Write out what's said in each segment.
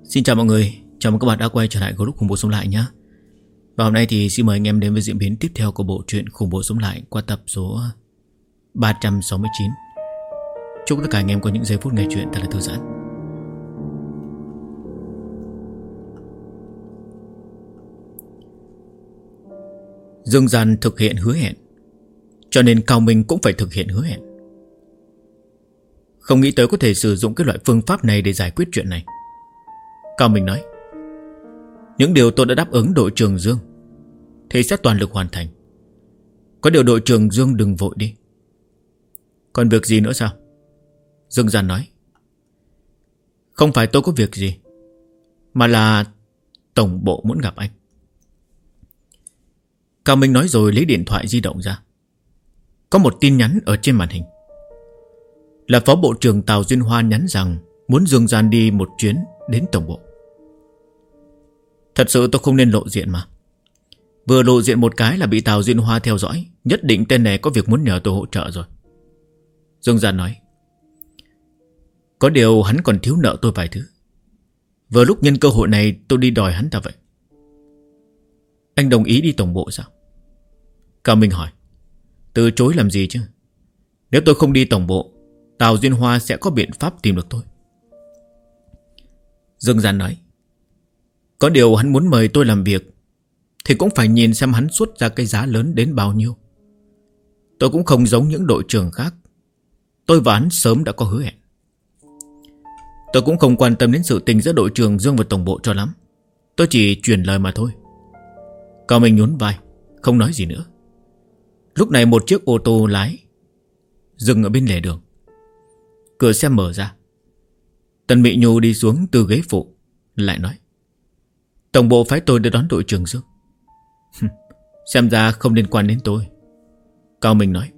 Xin chào mọi người, chào mừng các bạn đã quay trở lại group Khủng Bố Sống Lại nhé. Và hôm nay thì xin mời anh em đến với diễn biến tiếp theo của bộ truyện Khủng Bố Sống Lại qua tập số 369. Chúc tất cả anh em có những giây phút nghe chuyện thật là thư giãn. Dương Gian thực hiện hứa hẹn, cho nên Cao Minh cũng phải thực hiện hứa hẹn. Không nghĩ tới có thể sử dụng cái loại phương pháp này để giải quyết chuyện này. Cao Minh nói: những điều tôi đã đáp ứng đội trưởng Dương thì sẽ toàn lực hoàn thành. Có điều đội trưởng Dương đừng vội đi. Còn việc gì nữa sao? Dương Gian nói: không phải tôi có việc gì, mà là tổng bộ muốn gặp anh. Cao Minh nói rồi lấy điện thoại di động ra. Có một tin nhắn ở trên màn hình. Là Phó Bộ trưởng Tào Duyên Hoa nhắn rằng muốn Dương Gian đi một chuyến đến tổng bộ. Thật sự tôi không nên lộ diện mà. Vừa lộ diện một cái là bị Tào Duyên Hoa theo dõi. Nhất định tên này có việc muốn nhờ tôi hỗ trợ rồi. Dương Gian nói: có điều hắn còn thiếu nợ tôi vài thứ. Vừa lúc nhân cơ hội này tôi đi đòi hắn ta vậy. Anh đồng ý đi tổng bộ sao? Cao Minh hỏi: từ chối làm gì chứ? Nếu tôi không đi tổng bộ, Tào Duyên Hoa sẽ có biện pháp tìm được tôi. Dương Gian nói: có điều hắn muốn mời tôi làm việc thì cũng phải nhìn xem hắn xuất ra cái giá lớn đến bao nhiêu. Tôi cũng không giống những đội trưởng khác. Tôi và hắn sớm đã có hứa hẹn. Tôi cũng không quan tâm đến sự tình giữa đội trưởng Dương và tổng bộ cho lắm. Tôi chỉ truyền lời mà thôi. Cao Minh nhún vai, không nói gì nữa. Lúc này một chiếc ô tô lái dừng ở bên lề đường. Cửa xe mở ra. Tần Mị Nhu đi xuống từ ghế phụ, lại nói: tổng bộ phái tôi để đón đội trưởng Dương. Xem ra không liên quan đến tôi. Cao Minh nói.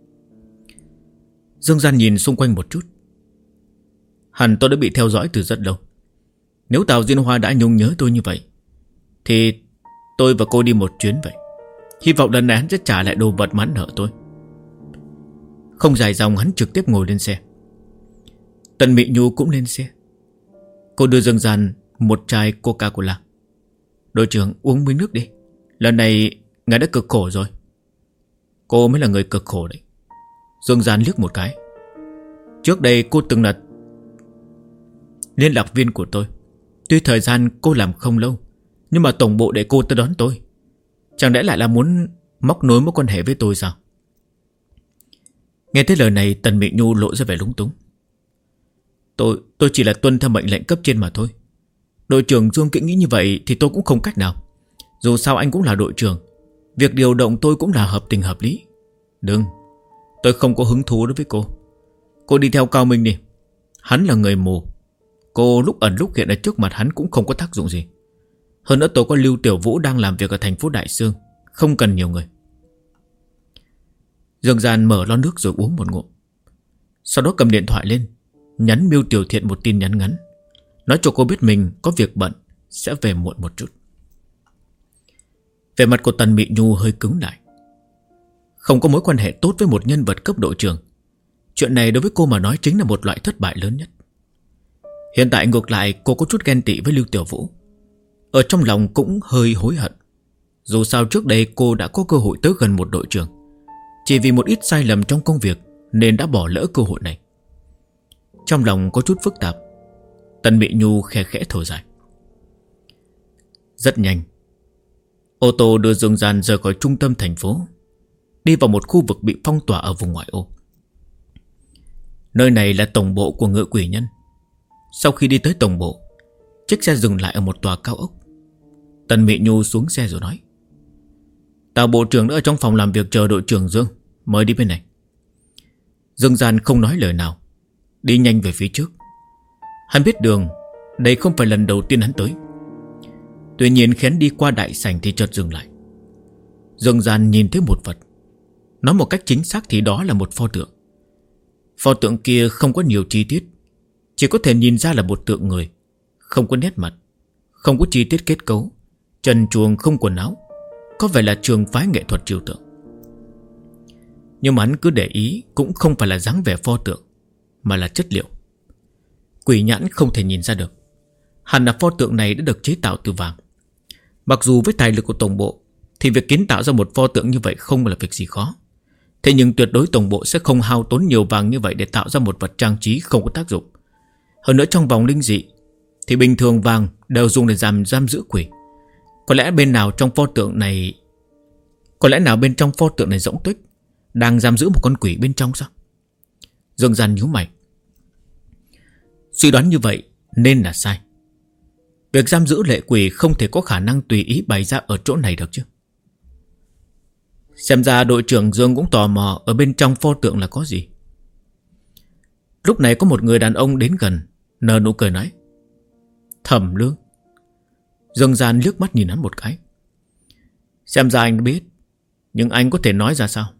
Dương Gian nhìn xung quanh một chút. Hẳn tôi đã bị theo dõi từ rất lâu. Nếu Tào Duyên Hoa đã nhung nhớ tôi như vậy thì tôi và cô đi một chuyến vậy. Hy vọng lần này hắn sẽ trả lại đồ vật mà hắn nợ tôi. Không dài dòng, hắn trực tiếp ngồi lên xe. Tần Mị Nhu cũng lên xe. Cô đưa Dương Gian một chai Coca-Cola. Đội trưởng uống miếng nước đi. Lần này ngài đã cực khổ rồi. Cô mới là người cực khổ đấy. Dương Gian liếc một cái. Trước đây cô từng là liên lạc viên của tôi. Tuy thời gian cô làm không lâu, nhưng mà tổng bộ để cô tới đón tôi. Chẳng lẽ lại là muốn móc nối mối quan hệ với tôi sao? Nghe thấy lời này, Tần Mị Nhu lộ ra vẻ lúng túng. Tôi chỉ là tuân theo mệnh lệnh cấp trên mà thôi. Đội trưởng Dương Kĩnh nghĩ như vậy thì tôi cũng không cách nào. Dù sao anh cũng là đội trưởng. Việc điều động tôi cũng là hợp tình hợp lý. Đừng, tôi không có hứng thú đối với cô. Cô đi theo Cao Minh đi. Hắn là người mù. Cô lúc ẩn lúc hiện ở trước mặt hắn cũng không có tác dụng gì. Hơn nữa tôi có Lưu Tiểu Vũ đang làm việc ở thành phố Đại Sương, không cần nhiều người. Dương Gian mở lon nước rồi uống một ngụm. Sau đó cầm điện thoại lên, nhắn Miêu Tiểu Thiện một tin nhắn ngắn, nói cho cô biết mình có việc bận, sẽ về muộn một chút. Vẻ mặt của Tần Mị Nhu hơi cứng lại. Không có mối quan hệ tốt với một nhân vật cấp đội trưởng. Chuyện này đối với cô mà nói chính là một loại thất bại lớn nhất. Hiện tại ngược lại cô có chút ghen tị với Lưu Tiểu Vũ. Ở trong lòng cũng hơi hối hận. Dù sao trước đây cô đã có cơ hội tới gần một đội trưởng. Chỉ vì một ít sai lầm trong công việc nên đã bỏ lỡ cơ hội này. Trong lòng có chút phức tạp, Tần Mị Nhu khẽ khẽ thở dài. Rất nhanh, ô tô đưa Dương Gian rời khỏi trung tâm thành phố, đi vào một khu vực bị phong tỏa ở vùng ngoại ô. Nơi này là tổng bộ của Ngự Quỷ Nhân. Sau khi đi tới tổng bộ, chiếc xe dừng lại ở một tòa cao ốc. Tần Mị Nhu xuống xe rồi nói: Tào bộ trưởng đã ở trong phòng làm việc chờ đội trưởng Dương, mời đi bên này. Dương Gian không nói lời nào, đi nhanh về phía trước. Hắn biết đường, đây không phải lần đầu tiên hắn tới. Tuy nhiên khi hắn đi qua đại sảnh thì chợt dừng lại. Dương Gian nhìn thấy một vật. Nói một cách chính xác thì đó là một pho tượng. Pho tượng kia không có nhiều chi tiết, chỉ có thể nhìn ra là một tượng người. Không có nét mặt, không có chi tiết kết cấu, trần truồng không quần áo. Có vẻ là trường phái nghệ thuật trừu tượng. Nhưng mà hắn cứ để ý cũng không phải là dáng vẻ pho tượng, mà là chất liệu. Quỷ nhãn không thể nhìn ra được. hẳn là pho tượng này đã được chế tạo từ vàng. Mặc dù với tài lực của tổng bộ thì việc kiến tạo ra một pho tượng như vậy không là việc gì khó. Thế nhưng tuyệt đối tổng bộ sẽ không hao tốn nhiều vàng như vậy để tạo ra một vật trang trí không có tác dụng. Hơn nữa trong vòng linh dị thì bình thường vàng đều dùng để giam giữ quỷ. Có lẽ bên nào trong pho tượng này rỗng tuếch đang giam giữ một con quỷ bên trong sao? Dương Gian nhíu mày. Suy đoán như vậy nên là sai. Việc giam giữ lệ quỷ không thể có khả năng tùy ý bày ra ở chỗ này được chứ. Xem ra đội trưởng Dương cũng tò mò ở bên trong pho tượng là có gì. Lúc này có một người đàn ông đến gần, nở nụ cười nói: Thẩm Lương. Dương Gian liếc mắt nhìn hắn một cái. Xem ra anh biết, nhưng anh có thể nói ra sao?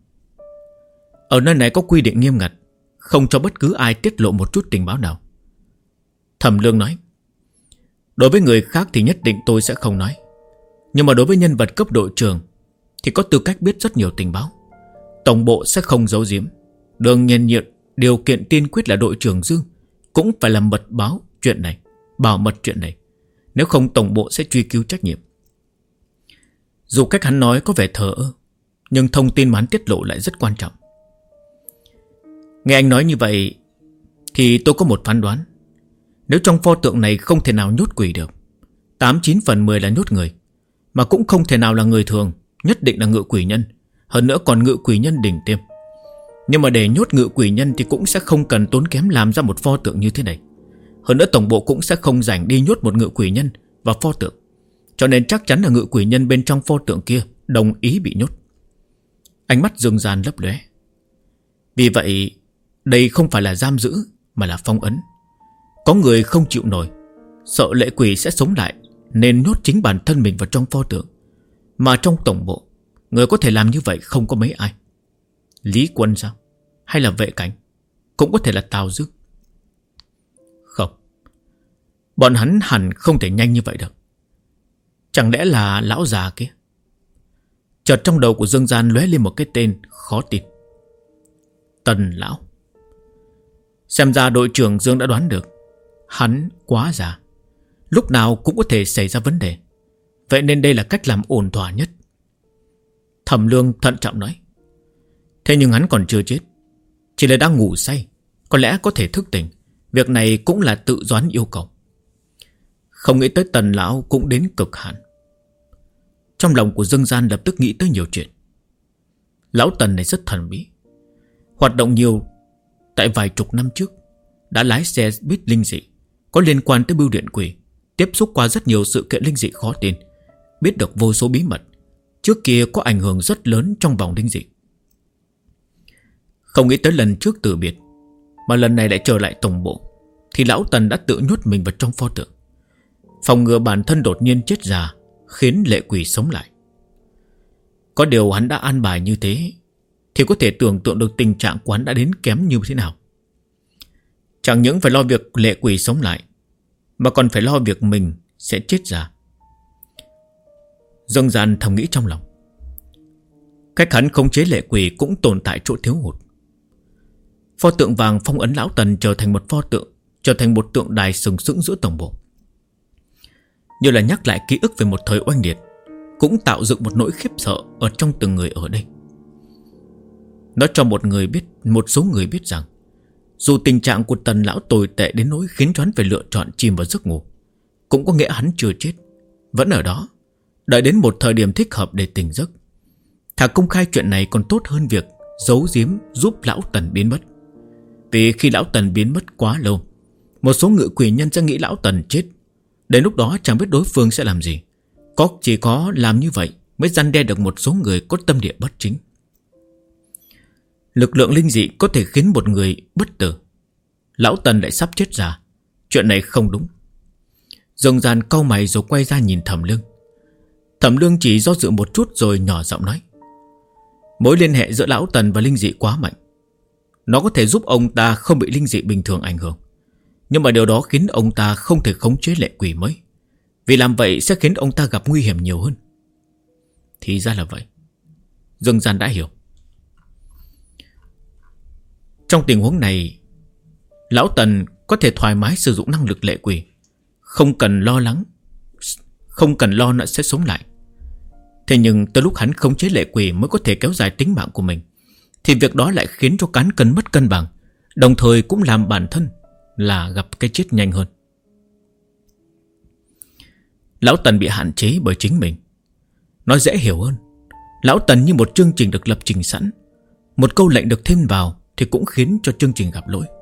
Ở nơi này có quy định nghiêm ngặt, không cho bất cứ ai tiết lộ một chút tình báo nào. Thẩm Lương nói: Đối với người khác thì nhất định tôi sẽ không nói, nhưng mà đối với nhân vật cấp đội trưởng thì có tư cách biết rất nhiều tình báo. Tổng bộ sẽ không giấu giếm. Đương nhiên điều kiện tiên quyết là đội trưởng Dương cũng phải làm mật báo chuyện này, bảo mật chuyện này. Nếu không tổng bộ sẽ truy cứu trách nhiệm. Dù cách hắn nói có vẻ thờ ơ, nhưng thông tin mà hắn tiết lộ lại rất quan trọng. Nghe anh nói như vậy thì tôi có một phán đoán. Nếu trong pho tượng này không thể nào nhốt quỷ được, 8-9 phần 10 là nhốt người, mà cũng không thể nào là người thường, nhất định là ngự quỷ nhân. Hơn nữa còn ngự quỷ nhân đỉnh tiêm. Nhưng mà để nhốt ngự quỷ nhân thì cũng sẽ không cần tốn kém làm ra một pho tượng như thế này. Hơn nữa tổng bộ cũng sẽ không rảnh đi nhốt một ngự quỷ nhân vào pho tượng. Cho nên chắc chắn là ngự quỷ nhân bên trong pho tượng kia đồng ý bị nhốt. Ánh mắt Dương Gian lấp lóe. Vì vậy đây không phải là giam giữ mà là phong ấn. Có người không chịu nổi, sợ lệ quỷ sẽ sống lại, nên nhốt chính bản thân mình vào trong pho tượng. Mà trong tổng bộ, người có thể làm như vậy không có mấy ai. Lý Quân sao? Hay là Vệ Cảnh? Cũng có thể là Tào Dương. Không, bọn hắn hẳn không thể nhanh như vậy được. Chẳng lẽ là lão già kia? Chợt trong đầu của Dương Gian lóe lên một cái tên khó tin. Tần lão. Xem ra đội trưởng Dương đã đoán được. Hắn quá già, lúc nào cũng có thể xảy ra vấn đề. Vậy nên đây là cách làm ổn thỏa nhất. Thẩm Lương thận trọng nói. Thế nhưng hắn còn chưa chết, chỉ là đang ngủ say, có lẽ có thể thức tỉnh. Việc này cũng là tự doán yêu cầu. Không nghĩ tới Tần lão cũng đến cực hạn. Trong lòng của Dương Gian lập tức nghĩ tới nhiều chuyện. Lão Tần này rất thần bí, hoạt động nhiều. Tại vài chục năm trước đã lái xe buýt linh dị, có liên quan tới bưu điện quỷ, tiếp xúc qua rất nhiều sự kiện linh dị khó tin, biết được vô số bí mật, trước kia có ảnh hưởng rất lớn trong vòng linh dị. Không nghĩ tới lần trước từ biệt, mà lần này lại trở lại tổng bộ, thì lão Tần đã tự nhốt mình vào trong pho tượng, phòng ngừa bản thân đột nhiên chết già, khiến lệ quỷ sống lại. Có điều hắn đã an bài như thế, thì có thể tưởng tượng được tình trạng của hắn đã đến kém như thế nào. Chẳng những phải lo việc lệ quỷ sống lại, mà còn phải lo việc mình sẽ chết già. Dương Gian thầm nghĩ trong lòng. Cách hắn khống chế lệ quỷ cũng tồn tại chỗ thiếu hụt. Pho tượng vàng phong ấn lão Tần trở thành một tượng đài sừng sững giữa tổng bộ, như là nhắc lại ký ức về một thời oanh liệt, cũng tạo dựng một nỗi khiếp sợ ở trong từng người ở đây. Nó cho một số người biết rằng dù tình trạng của Tần lão tồi tệ đến nỗi khiến cho hắn phải lựa chọn chìm vào giấc ngủ, cũng có nghĩa hắn chưa chết, vẫn ở đó, đợi đến một thời điểm thích hợp để tỉnh giấc. Thà công khai chuyện này còn tốt hơn việc giấu giếm giúp lão Tần biến mất. Vì khi lão Tần biến mất quá lâu, một số ngự quỷ nhân sẽ nghĩ lão Tần chết. Đến lúc đó chẳng biết đối phương sẽ làm gì. Chỉ có làm như vậy mới răn đe được một số người có tâm địa bất chính. Lực lượng linh dị có thể khiến một người bất tử. Lão Tần lại sắp chết già, chuyện này không đúng. Dương Gian cau mày rồi quay ra nhìn Thẩm Lương. Thẩm Lương chỉ do dự một chút rồi nhỏ giọng nói. Mối liên hệ giữa lão Tần và linh dị quá mạnh. Nó có thể giúp ông ta không bị linh dị bình thường ảnh hưởng, nhưng mà điều đó khiến ông ta không thể khống chế lệ quỷ mới. Vì làm vậy sẽ khiến ông ta gặp nguy hiểm nhiều hơn. Thì ra là vậy. Dương Gian đã hiểu. Trong tình huống này, lão Tần có thể thoải mái sử dụng năng lực lệ quỷ, Không cần lo lắng, không cần lo nó sẽ sống lại. Thế nhưng tới lúc hắn khống chế lệ quỷ mới có thể kéo dài tính mạng của mình, thì việc đó lại khiến cho cán cân mất cân bằng, đồng thời cũng làm bản thân là gặp cái chết nhanh hơn. Lão Tần bị hạn chế bởi chính mình. Nói dễ hiểu hơn, Lão Tần như một chương trình được lập trình sẵn, một câu lệnh được thêm vào thì cũng khiến cho chương trình gặp lỗi.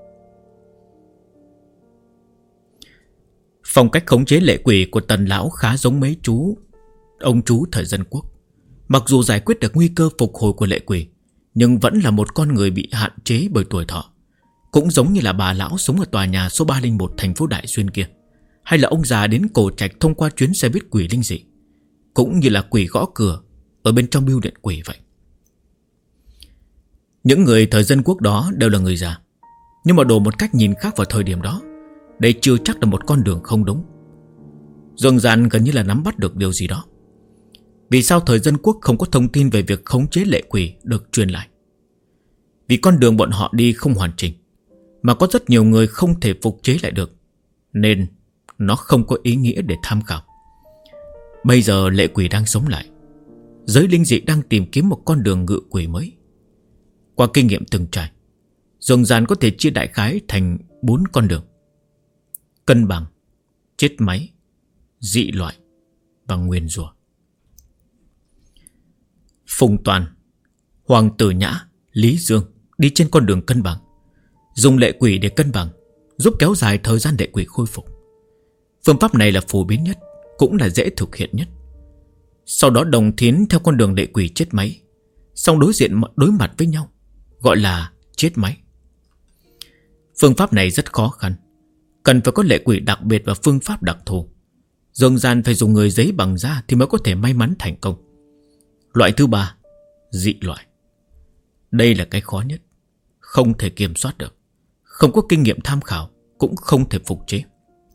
Phong cách khống chế lệ quỷ của Tần Lão khá giống mấy ông chú thời Dân Quốc. Mặc dù giải quyết được nguy cơ phục hồi của lệ quỷ, nhưng vẫn là một con người bị hạn chế bởi tuổi thọ. Cũng giống như là bà lão sống ở tòa nhà số 301 thành phố Đại Xuyên kia, hay là ông già đến Cổ Trạch thông qua chuyến xe buýt quỷ linh dị, cũng như là quỷ gõ cửa ở bên trong bưu điện quỷ vậy. Những người thời Dân Quốc đó đều là người già, nhưng mà đổ một cách nhìn khác vào thời điểm đó, đây chưa chắc là một con đường không đúng. Dương Gian gần như là nắm bắt được điều gì đó. Vì sao thời Dân Quốc không có thông tin về việc khống chế lệ quỷ được truyền lại? Vì con đường bọn họ đi không hoàn chỉnh, mà có rất nhiều người không thể phục chế lại được, nên nó không có ý nghĩa để tham khảo. Bây giờ lệ quỷ đang sống lại, giới linh dị đang tìm kiếm một con đường ngự quỷ mới. Qua kinh nghiệm từng trải, Dương Gian có thể chia đại khái thành 4 con đường: cân bằng, chết máy, dị loại và nguyền rủa. Phùng Toàn, Hoàng Tử Nhã, Lý Dương đi trên con đường cân bằng, dùng lệ quỷ để cân bằng, giúp kéo dài thời gian lệ quỷ khôi phục. Phương pháp này là phổ biến nhất, cũng là dễ thực hiện nhất. Sau đó Đồng Thiến theo con đường lệ quỷ chết máy, xong đối mặt với nhau, gọi là chết máy. Phương pháp này rất khó khăn, cần phải có lệ quỷ đặc biệt và phương pháp đặc thù. Dương Gian phải dùng người giấy bằng da thì mới có thể may mắn thành công. Loại thứ 3, dị loại. Đây là cái khó nhất, không thể kiểm soát được, không có kinh nghiệm tham khảo, cũng không thể phục chế.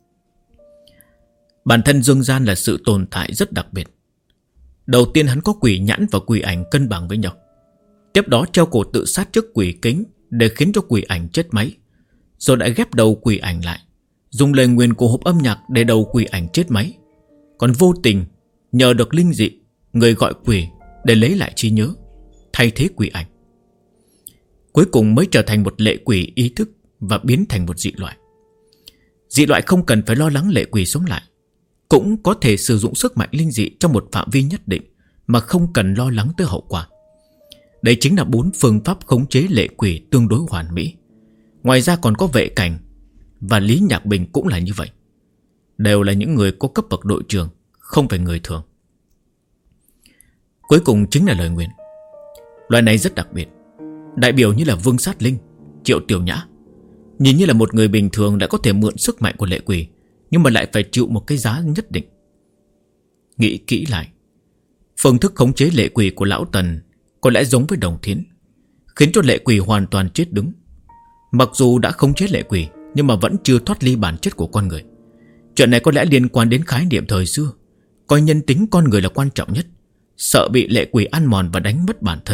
Bản thân Dương Gian là sự tồn tại rất đặc biệt. Đầu tiên hắn có quỷ nhãn và quỷ ảnh cân bằng với nhau. Tiếp đó treo cổ tự sát trước quỷ kính để khiến cho quỷ ảnh chết máy, rồi lại ghép đầu quỷ ảnh lại, dùng lời nguyền của hộp âm nhạc để đầu quỷ ảnh chết máy. Còn vô tình nhờ được linh dị, người gọi quỷ để lấy lại trí nhớ, thay thế quỷ ảnh. Cuối cùng mới trở thành một lệ quỷ ý thức và biến thành một dị loại. Dị loại không cần phải lo lắng lệ quỷ sống lại, cũng có thể sử dụng sức mạnh linh dị trong một phạm vi nhất định mà không cần lo lắng tới hậu quả. Đây chính là 4 phương pháp khống chế lệ quỷ tương đối hoàn mỹ. Ngoài ra còn có Vệ Cảnh và Lý Nhạc Bình cũng là như vậy. Đều là những người có cấp bậc đội trưởng, không phải người thường. Cuối cùng chính là lời nguyền. Loại này rất đặc biệt, đại biểu như là Vương Sát Linh, Triệu Tiểu Nhã. Nhìn như là một người bình thường đã có thể mượn sức mạnh của lệ quỷ, nhưng mà lại phải chịu một cái giá nhất định. Nghĩ kỹ lại, phương thức khống chế lệ quỷ của Lão Tần có lẽ giống với Đồng Thiến, khiến cho lệ quỷ hoàn toàn chết đứng. Mặc dù đã khống chế lệ quỷ, nhưng mà vẫn chưa thoát ly bản chất của con người. Chuyện này có lẽ liên quan đến khái niệm thời xưa, coi nhân tính con người là quan trọng nhất, sợ bị lệ quỷ ăn mòn và đánh mất bản thân.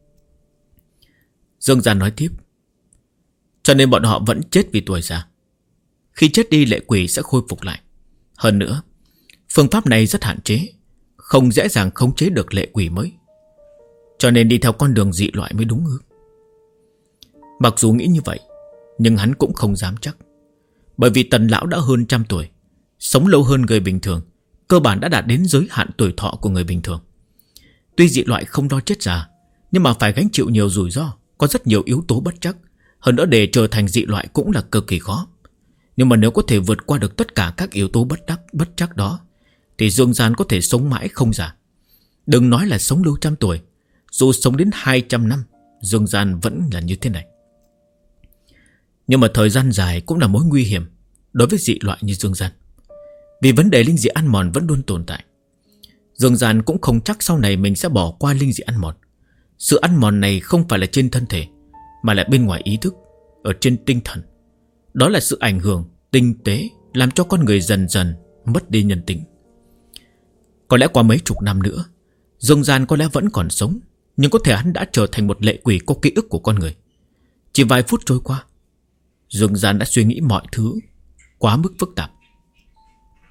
Dương Gian nói tiếp: cho nên bọn họ vẫn chết vì tuổi già. Khi chết đi lệ quỷ sẽ khôi phục lại. Hơn nữa, phương pháp này rất hạn chế, không dễ dàng khống chế được lệ quỷ mới. Cho nên đi theo con đường dị loại mới đúng hướng. Mặc dù nghĩ như vậy, nhưng hắn cũng không dám chắc. Bởi vì Tần Lão đã hơn 100 tuổi, sống lâu hơn người bình thường, cơ bản đã đạt đến giới hạn tuổi thọ của người bình thường. Tuy dị loại không lo chết già, nhưng mà phải gánh chịu nhiều rủi ro, có rất nhiều yếu tố bất trắc. Hơn nữa để trở thành dị loại cũng là cực kỳ khó. Nhưng mà nếu có thể vượt qua được tất cả các yếu tố bất trắc đó, thì Dương Gian có thể sống mãi không già. Đừng nói là sống lâu 100 tuổi, dù sống đến 200 năm, Dương Gian vẫn là như thế này. Nhưng mà thời gian dài cũng là mối nguy hiểm đối với dị loại như Dương Gian. Vì vấn đề linh dị ăn mòn vẫn luôn tồn tại. Dương Gian cũng không chắc sau này mình sẽ bỏ qua linh dị ăn mòn. Sự ăn mòn này không phải là trên thân thể, mà là bên ngoài ý thức, ở trên tinh thần. Đó là sự ảnh hưởng tinh tế, làm cho con người dần dần mất đi nhân tính. Có lẽ qua mấy chục năm nữa, Dương Gian có lẽ vẫn còn sống, nhưng có thể hắn đã trở thành một lệ quỷ có ký ức của con người. Chỉ vài phút trôi qua, Dương Gian đã suy nghĩ mọi thứ quá mức phức tạp.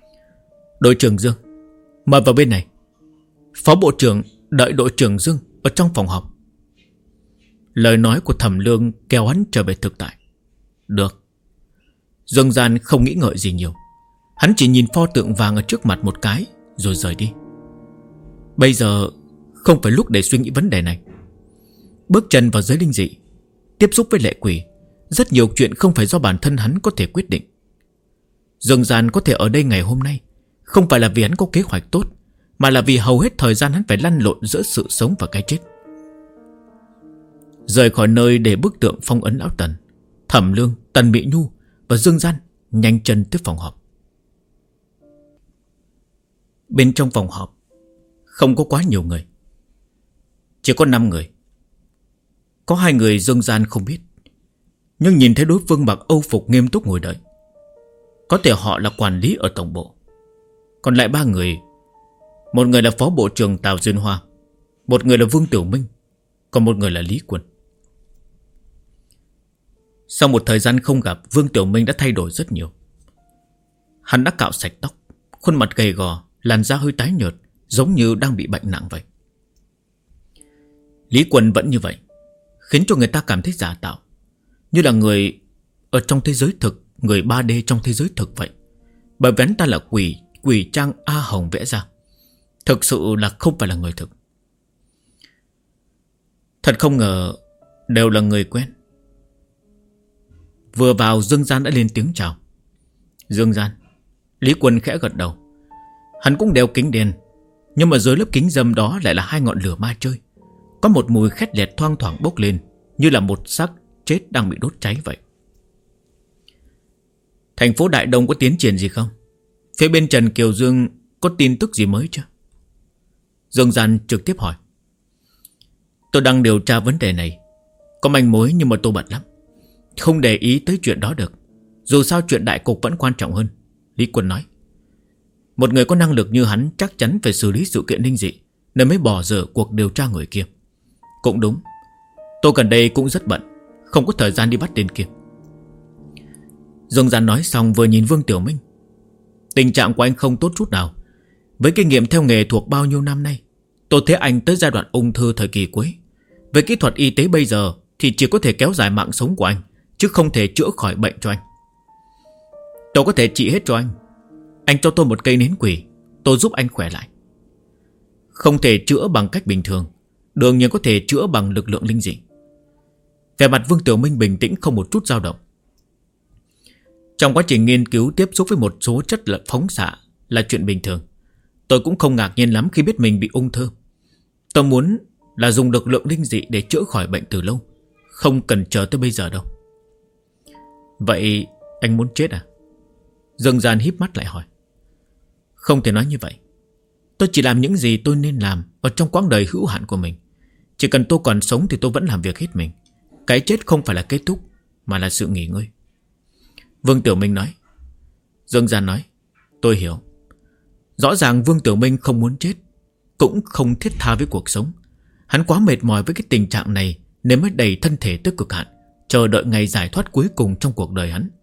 Đội trưởng Dương, mời vào bên này. Phó bộ trưởng đợi đội trưởng Dương ở trong phòng họp. Lời nói của Thẩm Lương kéo hắn trở về thực tại. Được. Dương Gian không nghĩ ngợi gì nhiều. Hắn chỉ nhìn pho tượng vàng ở trước mặt một cái rồi rời đi. Bây giờ không phải lúc để suy nghĩ vấn đề này. Bước chân vào giới linh dị, tiếp xúc với lệ quỷ, rất nhiều chuyện không phải do bản thân hắn có thể quyết định. Dương Gian có thể ở đây ngày hôm nay không phải là vì hắn có kế hoạch tốt, mà là vì hầu hết thời gian hắn phải lăn lộn giữa sự sống và cái chết. Rời khỏi nơi để bức tượng phong ấn lão Tần, Thẩm Lương, Tần Mị Nhu và Dương Gian nhanh chân tới phòng họp. Bên trong phòng họp không có quá nhiều người, chỉ có 5 người. Có 2 người Dương Gian không biết, nhưng nhìn thấy đối phương mặc âu phục nghiêm túc ngồi đợi. Có thể họ là quản lý ở tổng bộ. Còn lại 3 người, một người là phó bộ trưởng Tào Duyên Hoa, một người là Vương Tiểu Minh, còn một người là Lý Quân. Sau một thời gian không gặp, Vương Tiểu Minh đã thay đổi rất nhiều. Hắn đã cạo sạch tóc, khuôn mặt gầy gò, làn da hơi tái nhợt, giống như đang bị bệnh nặng vậy. Lý Quân vẫn như vậy, khiến cho người ta cảm thấy giả tạo, như là người ở trong thế giới thực, người 3D trong thế giới thực vậy. Bởi vì hắn ta là quỷ trang A Hồng vẽ ra, thực sự là không phải là người thực. Thật không ngờ đều là người quen. Vừa vào, Dương Gian đã lên tiếng chào. Dương Gian. Lý Quân khẽ gật đầu. Hắn cũng đeo kính đen, nhưng mà dưới lớp kính râm đó lại là 2 ngọn lửa ma chơi. Có một mùi khét lẹt thoang thoảng bốc lên, như là một xác chết đang bị đốt cháy vậy. Thành phố Đại Đông có tiến triển gì không? Phía bên Trần Kiều Dương có tin tức gì mới chưa? Dương Gian trực tiếp hỏi. Tôi đang điều tra vấn đề này, có manh mối nhưng mà tôi bận lắm, không để ý tới chuyện đó được. Dù sao chuyện đại cục vẫn quan trọng hơn, Lý Quân nói. Một người có năng lực như hắn chắc chắn phải xử lý sự kiện linh dị, nên mới bỏ dở cuộc điều tra người kia. Cũng đúng, tôi gần đây cũng rất bận, không có thời gian đi bắt tên kia. Dương Gian nói xong vừa nhìn Vương Tiểu Minh. Tình trạng của anh không tốt chút nào. Với kinh nghiệm theo nghề thuộc bao nhiêu năm nay, tôi thấy anh tới giai đoạn ung thư thời kỳ cuối. Với kỹ thuật y tế bây giờ thì chỉ có thể kéo dài mạng sống của anh, chứ không thể chữa khỏi bệnh cho anh. Tôi có thể trị hết cho anh. Anh cho tôi một cây nến quỷ, tôi giúp anh khỏe lại. Không thể chữa bằng cách bình thường, đương nhiên có thể chữa bằng lực lượng linh dị. Vẻ mặt Vương Tiểu Minh bình tĩnh, không một chút dao động. Trong quá trình nghiên cứu tiếp xúc với một số chất phóng xạ là chuyện bình thường. Tôi cũng không ngạc nhiên lắm khi biết mình bị ung thư. Tôi muốn là dùng lực lượng linh dị để chữa khỏi bệnh từ lâu, không cần chờ tới bây giờ đâu. Vậy anh muốn chết à? Dương Gian híp mắt lại hỏi. Không thể nói như vậy. Tôi chỉ làm những gì tôi nên làm ở trong quãng đời hữu hạn của mình. Chỉ cần tôi còn sống thì tôi vẫn làm việc hết mình. Cái chết không phải là kết thúc, mà là sự nghỉ ngơi, Vương Tiểu Minh nói. Dương Gian nói. Tôi hiểu. Rõ ràng Vương Tiểu Minh không muốn chết, cũng không thiết tha với cuộc sống. Hắn quá mệt mỏi với cái tình trạng này nên mới đẩy thân thể tới cực hạn, chờ đợi ngày giải thoát cuối cùng trong cuộc đời hắn.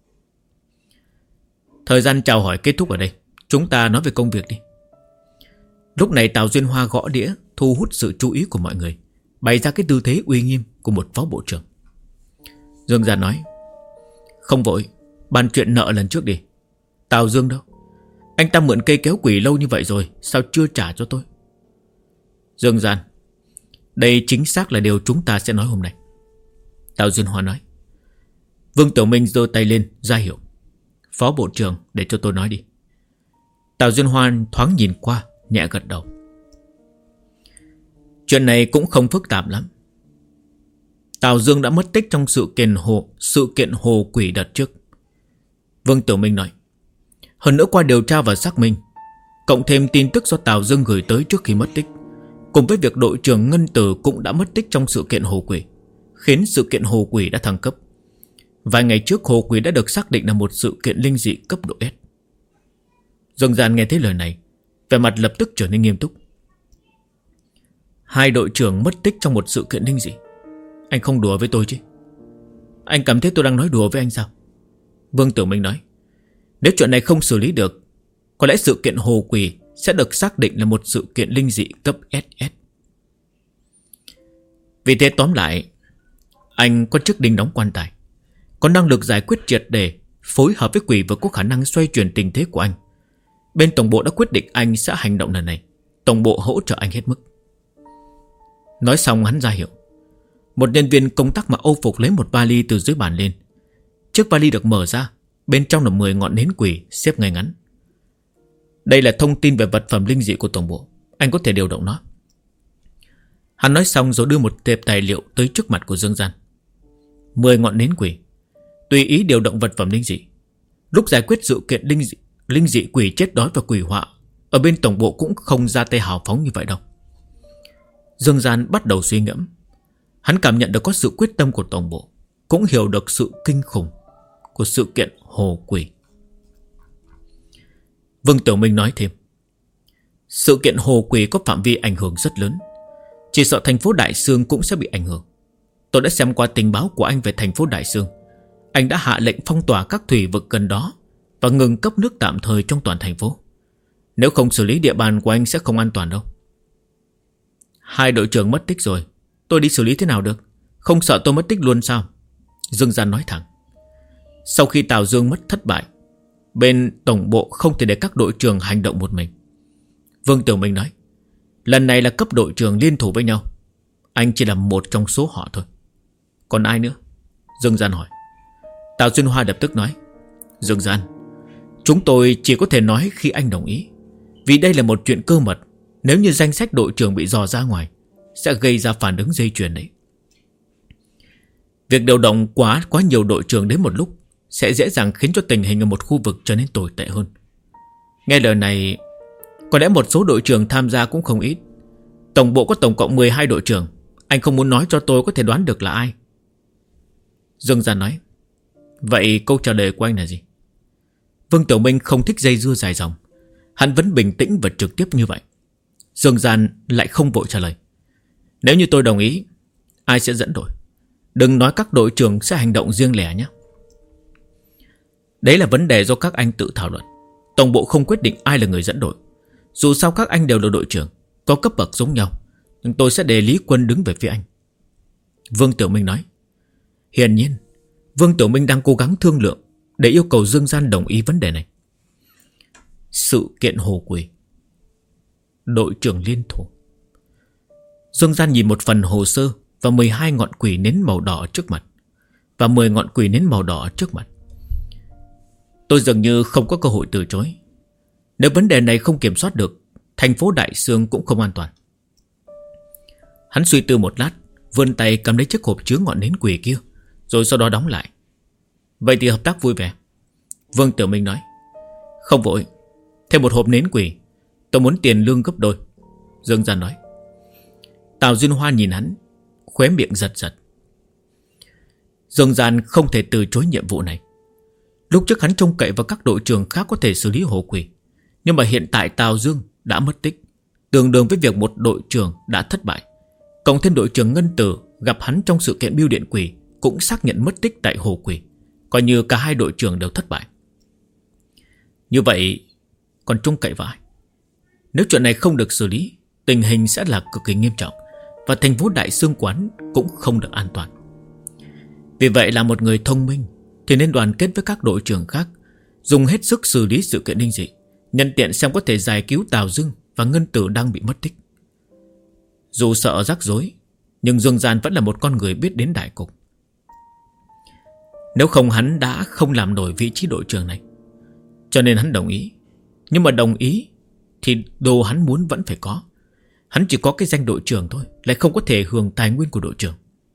Thời gian chào hỏi kết thúc ở đây, chúng ta nói về công việc đi. Lúc này Tào Duyên Hoa gõ đĩa, thu hút sự chú ý của mọi người, bày ra cái tư thế uy nghiêm của một phó bộ trưởng. Dương Gian nói. Không vội, bàn chuyện nợ lần trước đi. Tào Dương đâu? Anh ta mượn cây kéo quỷ lâu như vậy rồi, sao chưa trả cho tôi? Dương Gian. Đây chính xác là điều chúng ta sẽ nói hôm nay, Tào Duyên Hoa nói. Vương Tiểu Minh giơ tay lên ra hiệu. Phó bộ trưởng, để cho tôi nói đi. Tào Duyên Hoa thoáng nhìn qua, nhẹ gật đầu. Chuyện này cũng không phức tạp lắm. Tào Dương đã mất tích trong sự kiện hồ quỷ đợt trước, Vương Tiểu Minh nói. Hơn nữa qua điều tra và xác minh, cộng thêm tin tức do Tào Dương gửi tới trước khi mất tích, cùng với việc đội trưởng Ngân Tử cũng đã mất tích trong sự kiện hồ quỷ, khiến sự kiện hồ quỷ đã thăng cấp. Vài ngày trước hồ quỷ đã được xác định là một sự kiện linh dị cấp độ S. Dương Gian nghe thấy lời này, vẻ mặt lập tức trở nên nghiêm túc. 2 đội trưởng mất tích trong một sự kiện linh dị. Anh không đùa với tôi chứ? Anh cảm thấy tôi đang nói đùa với anh sao? Vương Tiểu Minh nói. Nếu chuyện này không xử lý được, có lẽ sự kiện Hồ Quỷ sẽ được xác định là một sự kiện linh dị cấp SS. Vì thế tóm lại, anh có chức đinh đóng quan tài, có năng lực giải quyết triệt đề, phối hợp với quỷ và có khả năng xoay chuyển tình thế của anh. Bên tổng bộ đã quyết định anh sẽ hành động lần này. Tổng bộ hỗ trợ anh hết mức. Nói xong hắn ra hiệu. Một nhân viên công tác mặc Âu phục lấy một vali từ dưới bàn lên. Chiếc vali được mở ra, bên trong là 10 ngọn nến quỷ xếp ngay ngắn. Đây là thông tin về vật phẩm linh dị của tổng bộ, anh có thể điều động nó. Hắn nói xong rồi đưa một tệp tài liệu tới trước mặt của Dương Gian. 10 ngọn nến quỷ, tùy ý điều động vật phẩm linh dị. Lúc giải quyết sự kiện linh dị quỷ chết đói và quỷ họa, ở bên tổng bộ cũng không ra tay hào phóng như vậy đâu. Dương Gian bắt đầu suy ngẫm. Hắn cảm nhận được có sự quyết tâm của tổng bộ, cũng hiểu được sự kinh khủng của sự kiện Hồ Quỷ. Vương Tiểu Minh nói thêm, sự kiện Hồ Quỷ có phạm vi ảnh hưởng rất lớn, chỉ sợ thành phố Đại Xương cũng sẽ bị ảnh hưởng. Tôi đã xem qua tình báo của anh về thành phố Đại Xương. Anh đã hạ lệnh phong tỏa các thủy vực gần đó và ngừng cấp nước tạm thời trong toàn thành phố. Nếu không xử lý địa bàn của anh sẽ không an toàn đâu. 2 đội trưởng mất tích rồi, tôi đi xử lý thế nào được? Không sợ tôi mất tích luôn sao? Dương Gian nói thẳng. Sau khi Tào Dương mất thất bại, bên tổng bộ không thể để các đội trưởng hành động một mình. Vương Tiểu Minh nói, lần này là cấp đội trưởng liên thủ với nhau, anh chỉ là một trong số họ thôi. Còn ai nữa? Dương Gian hỏi. Tào Xuyên Hoa lập tức nói, Dương Gian, chúng tôi chỉ có thể nói khi anh đồng ý, vì đây là một chuyện cơ mật. Nếu như danh sách đội trưởng bị dò ra ngoài, sẽ gây ra phản ứng dây chuyền đấy. Việc điều động quá nhiều đội trưởng đến một lúc sẽ dễ dàng khiến cho tình hình ở một khu vực trở nên tồi tệ hơn. Nghe lời này, có lẽ một số đội trưởng tham gia cũng không ít. Tổng bộ có tổng cộng 12 đội trưởng. Anh không muốn nói cho tôi có thể đoán được là ai? Dương Gian nói. Vậy câu trả lời của anh là gì? Vương Tiểu Minh không thích dây dưa dài dòng. Hắn vẫn bình tĩnh và trực tiếp như vậy. Dương Gian lại không vội trả lời. Nếu như tôi đồng ý, ai sẽ dẫn đội? Đừng nói các đội trưởng sẽ hành động riêng lẻ nhé. Đấy là vấn đề do các anh tự thảo luận. Tổng bộ không quyết định ai là người dẫn đội. Dù sao các anh đều là đội trưởng, có cấp bậc giống nhau, nhưng tôi sẽ để Lý Quân đứng về phía anh. Vương Tiểu Minh nói. Hiển nhiên Vương Tiểu Minh đang cố gắng thương lượng để yêu cầu Dương Gian đồng ý vấn đề này. Sự kiện Hồ Quỷ, đội trưởng liên thủ. Dương Gian nhìn một phần hồ sơ và 12 ngọn quỷ nến màu đỏ trước mặt, và 10 ngọn quỷ nến màu đỏ trước mặt. Tôi dường như không có cơ hội từ chối. Nếu vấn đề này không kiểm soát được, thành phố Đại Xương cũng không an toàn. Hắn suy tư một lát, vươn tay cầm lấy chiếc hộp chứa ngọn nến quỷ kia, rồi sau đó đóng lại. Vậy thì hợp tác vui vẻ. Vương Tiểu Minh nói. Không vội, thêm một hộp nến quỷ, tôi muốn tiền lương gấp đôi. Dương Gian nói. Tào Duyên Hoa nhìn hắn, khóe miệng giật giật. Dương Gian không thể từ chối nhiệm vụ này. Lúc trước hắn trông cậy vào các đội trưởng khác có thể xử lý Hồ Quỷ, nhưng mà hiện tại Tào Dương đã mất tích, tương đương với việc một đội trưởng đã thất bại. Cộng thêm đội trưởng Ngân Tử gặp hắn trong sự kiện Bưu Điện Quỷ cũng xác nhận mất tích tại Hồ Quỷ, coi như cả hai đội trưởng đều thất bại. Như vậy còn trông cậy vào ai? Nếu chuyện này không được xử lý, tình hình sẽ là cực kỳ nghiêm trọng, và thành phố Đại Xương quán cũng không được an toàn. Vì vậy là một người thông minh thì nên đoàn kết với các đội trưởng khác, dùng hết sức xử lý sự kiện linh dị, nhân tiện xem có thể giải cứu Tào Dương và Ngân Tử đang bị mất tích. Dù sợ rắc rối, nhưng Dương Gian vẫn là một con người biết đến đại cục. Nếu không hắn đã không làm nổi vị trí đội trưởng này. Cho nên hắn đồng ý. Nhưng mà đồng ý thì đồ hắn muốn vẫn phải có. Hắn chỉ có cái danh đội trưởng thôi, lại không có thể hưởng tài nguyên của đội trưởng.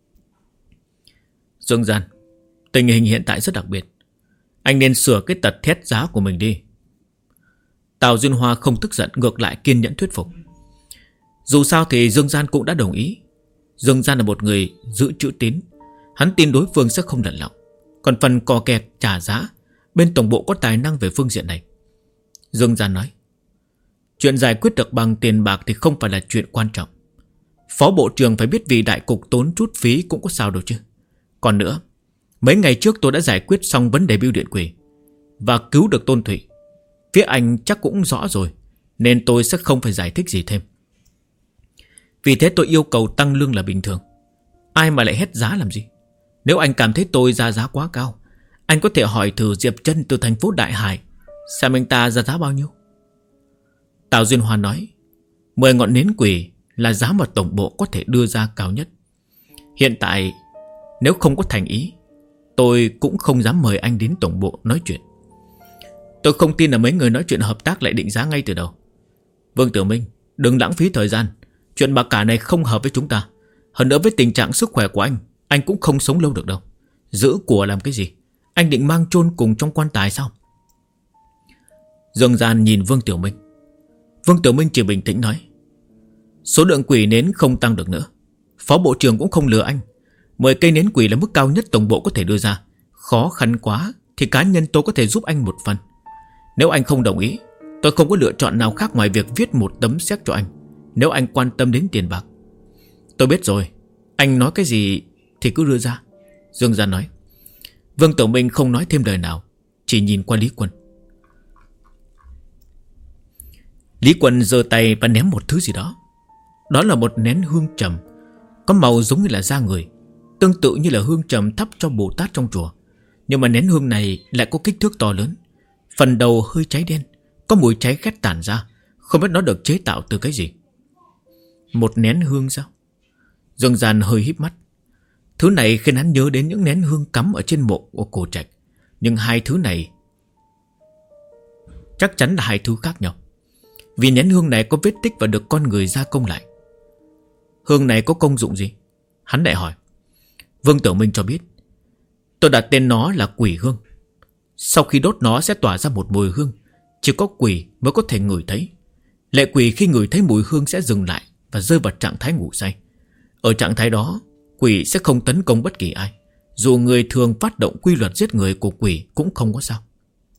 Dương Gian, tình hình hiện tại rất đặc biệt, anh nên sửa cái tật thét giá của mình đi. Tào Duyên Hoa không tức giận, ngược lại kiên nhẫn thuyết phục. Dù sao thì Dương Gian cũng đã đồng ý. Dương Gian là một người giữ chữ tín, hắn tin đối phương sẽ không lận lọng. Còn phần cò kẹt trả giá, bên tổng bộ có tài năng về phương diện này. Dương Gian nói. Chuyện giải quyết được bằng tiền bạc thì không phải là chuyện quan trọng. Phó bộ trưởng phải biết vì đại cục tốn chút phí cũng có sao đâu chứ. Còn nữa, mấy ngày trước tôi đã giải quyết xong vấn đề Bưu Điện Quỷ và cứu được Tôn Thụy. Phía anh chắc cũng rõ rồi, nên tôi sẽ không phải giải thích gì thêm. Vì thế tôi yêu cầu tăng lương là bình thường. Ai mà lại hết giá làm gì? Nếu anh cảm thấy tôi ra giá quá cao, anh có thể hỏi thử Diệp Trân từ thành phố Đại Hải, xem anh ta ra giá bao nhiêu. Tào Duyên Hoa nói, 10 ngọn nến quỷ là giá mà tổng bộ có thể đưa ra cao nhất. Hiện tại nếu không có thành ý, tôi cũng không dám mời anh đến tổng bộ nói chuyện. Tôi không tin là mấy người nói chuyện hợp tác lại định giá ngay từ đầu. Vương Tử Minh, đừng lãng phí thời gian. Chuyện bà cả này không hợp với chúng ta. Hơn nữa với tình trạng sức khỏe của anh cũng không sống lâu được đâu. Giữ của làm cái gì? Anh định mang chôn cùng trong quan tài sao? Dương Gian nhìn Vương Tiểu Minh. Vương Tiểu Minh chỉ bình tĩnh nói, số lượng quỷ nến không tăng được nữa. Phó bộ trưởng cũng không lừa anh. 10 cây nến quỷ là mức cao nhất tổng bộ có thể đưa ra. Khó khăn quá thì cá nhân tôi có thể giúp anh một phần. Nếu anh không đồng ý, tôi không có lựa chọn nào khác ngoài việc viết một tấm séc cho anh, nếu anh quan tâm đến tiền bạc. Tôi biết rồi, anh nói cái gì thì cứ đưa ra, Dương Gian nói. Vương Tiểu Minh không nói thêm lời nào, chỉ nhìn qua Lý Quân. Lý Quân giơ tay và ném một thứ gì đó. Đó là một nén hương trầm, có màu giống như là da người, tương tự như là hương trầm thắp cho Bồ Tát trong chùa. Nhưng mà nén hương này lại có kích thước to lớn, phần đầu hơi cháy đen, có mùi cháy khét tản ra. Không biết nó được chế tạo từ cái gì. Một nén hương sao? Dương Gian hơi híp mắt. Thứ này khiến hắn nhớ đến những nén hương cắm ở trên mộ của Cổ Trạch. Nhưng hai thứ này chắc chắn là hai thứ khác nhau, vì nén hương này có vết tích và được con người gia công lại. Hương này có công dụng gì? Hắn lại hỏi. Vương Tiểu Minh cho biết, tôi đặt tên nó là quỷ hương. Sau khi đốt nó sẽ tỏa ra một mùi hương chỉ có quỷ mới có thể ngửi thấy. Lệ quỷ khi ngửi thấy mùi hương sẽ dừng lại và rơi vào trạng thái ngủ say. Ở trạng thái đó, quỷ sẽ không tấn công bất kỳ ai. Dù người thường phát động quy luật giết người của quỷ cũng không có sao.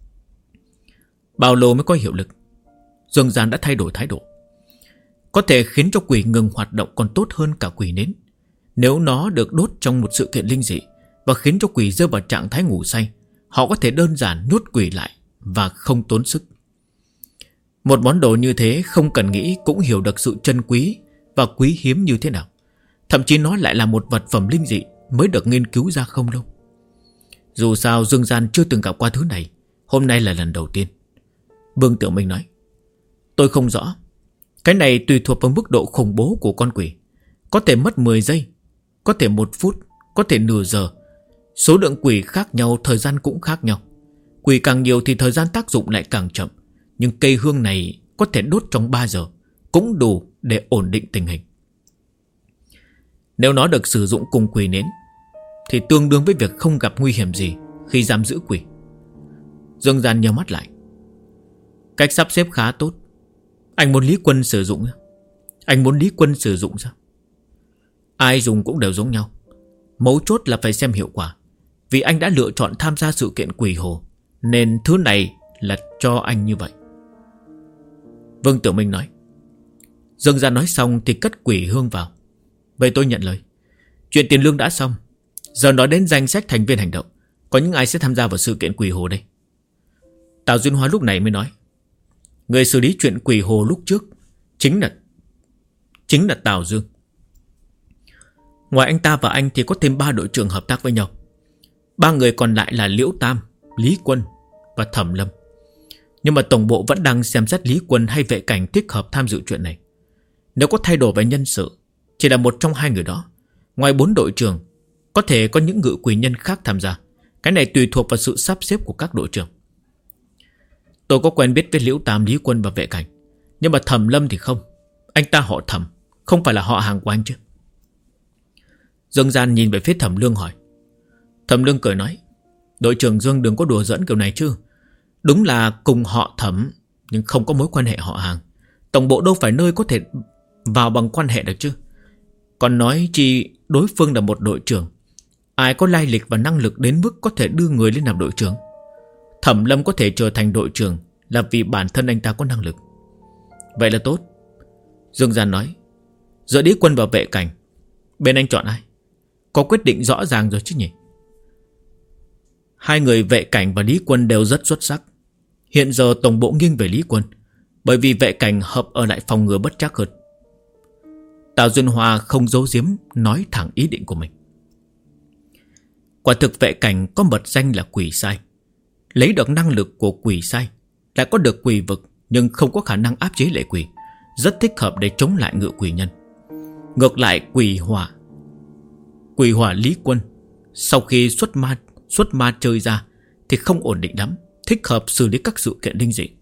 Bao lâu mới có hiệu lực? Dương Gian đã thay đổi thái độ. Có thể khiến cho quỷ ngừng hoạt động còn tốt hơn cả quỷ nến. Nếu nó được đốt trong một sự kiện linh dị và khiến cho quỷ rơi vào trạng thái ngủ say, họ có thể đơn giản nhốt quỷ lại và không tốn sức. Một món đồ như thế không cần nghĩ cũng hiểu được sự chân quý và quý hiếm như thế nào. Thậm chí nó lại là một vật phẩm linh dị mới được nghiên cứu ra không lâu. Dù sao Dương Gian chưa từng gặp qua thứ này, hôm nay là lần đầu tiên. Vương Tiểu Minh nói, tôi không rõ. Cái này tùy thuộc vào mức độ khủng bố của con quỷ. Có thể mất 10 giây, có thể 1 phút, có thể nửa giờ. Số lượng quỷ khác nhau, thời gian cũng khác nhau. Quỷ càng nhiều thì thời gian tác dụng lại càng chậm. Nhưng cây hương này có thể đốt trong 3 giờ, cũng đủ để ổn định tình hình. Nếu nó được sử dụng cùng quỷ nến thì tương đương với việc không gặp nguy hiểm gì khi giam giữ quỷ. Dương Gian nheo mắt lại. Cách sắp xếp khá tốt. Anh muốn Lý Quân sử dụng. Anh muốn Lý Quân sử dụng sao? Ai dùng cũng đều giống nhau. Mấu chốt là phải xem hiệu quả. Vì anh đã lựa chọn tham gia sự kiện quỷ hồ, nên thứ này là cho anh như vậy. Vương Tiểu Minh nói. Dương Gian nói xong thì cất quỷ hương vào. Vậy tôi nhận lời. Chuyện tiền lương đã xong. Giờ nói đến danh sách thành viên hành động. Có những ai sẽ tham gia vào sự kiện quỷ hồ đây? Tào Duyên Hoa lúc này mới nói. Người xử lý chuyện quỷ hồ lúc trước chính là Tào Dương. Ngoài anh ta và anh thì có thêm 3 đội trưởng hợp tác với nhau. 3 người còn lại là Liễu Tam, Lý Quân và Thẩm Lâm. Nhưng mà tổng bộ vẫn đang xem xét Lý Quân hay Vệ Cảnh thích hợp tham dự chuyện này. Nếu có thay đổi về nhân sự, chỉ là một trong 2 người đó. Ngoài 4 đội trưởng, có thể có những ngự quỷ nhân khác tham gia. Cái này tùy thuộc vào sự sắp xếp của các đội trưởng. Tôi có quen biết với Liễu Tam, Lý Quân và Vệ Cảnh. Nhưng mà Thẩm Lâm thì không. Anh ta họ Thẩm, không phải là họ hàng của anh chứ? Dương Gian nhìn về phía Thẩm Lương hỏi. Thẩm Lương cười nói. Đội trưởng Dương đừng có đùa giỡn kiểu này chứ. Đúng là cùng họ Thẩm, nhưng không có mối quan hệ họ hàng. Tổng bộ đâu phải nơi có thể vào bằng quan hệ được chứ. Còn nói chi đối phương là một đội trưởng. Ai có lai lịch và năng lực đến mức có thể đưa người lên làm đội trưởng? Thẩm Lâm có thể trở thành đội trưởng là vì bản thân anh ta có năng lực. Vậy là tốt. Dương Gian nói. Giữa Lý Quân và Vệ Cảnh, bên anh chọn ai? Có quyết định rõ ràng rồi chứ nhỉ? 2 người Vệ Cảnh và Lý Quân đều rất xuất sắc. Hiện giờ tổng bộ nghiêng về Lý Quân, bởi vì vệ cảnh hợp ở lại phòng ngừa bất trắc hơn. Tào Duyên Hoa không giấu giếm nói thẳng ý định của mình. Quả thực vệ cảnh có mật danh là quỷ sai, lấy được năng lực của quỷ sai, lại có được quỷ vực nhưng không có khả năng áp chế lệ quỷ, rất thích hợp để chống lại ngự quỷ nhân. Ngược lại quỷ hỏa Lý Quân sau khi xuất ma chơi ra thì không ổn định lắm, thích hợp xử lý các sự kiện linh dị.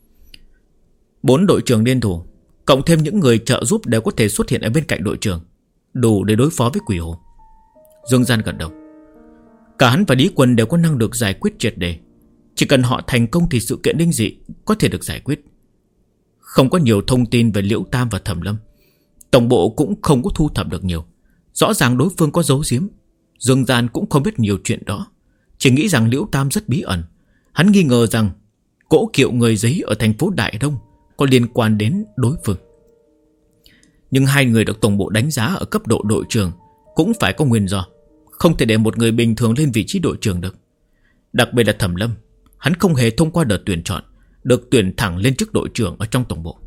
4 đội trưởng liên thủ cộng thêm những người trợ giúp đều có thể xuất hiện ở bên cạnh đội trưởng, đủ để đối phó với quỷ hồ. Dương Gian gật đầu. Cả hắn và Lý Quân đều có năng lực giải quyết triệt đề. Chỉ cần họ thành công thì sự kiện linh dị có thể được giải quyết. Không có nhiều thông tin về Liễu Tam và Thẩm Lâm, tổng bộ cũng không có thu thập được nhiều. Rõ ràng đối phương có giấu giếm. Dương Gian cũng không biết nhiều chuyện đó, chỉ nghĩ rằng Liễu Tam rất bí ẩn. Hắn nghi ngờ rằng cỗ kiệu người giấy ở thành phố Đại Đông có liên quan đến đối phương. Nhưng hai người được tổng bộ đánh giá ở cấp độ đội trưởng cũng phải có nguyên do, không thể để một người bình thường lên vị trí đội trưởng được. Đặc biệt là Thẩm Lâm, hắn không hề thông qua đợt tuyển chọn, được tuyển thẳng lên chức đội trưởng ở trong tổng bộ.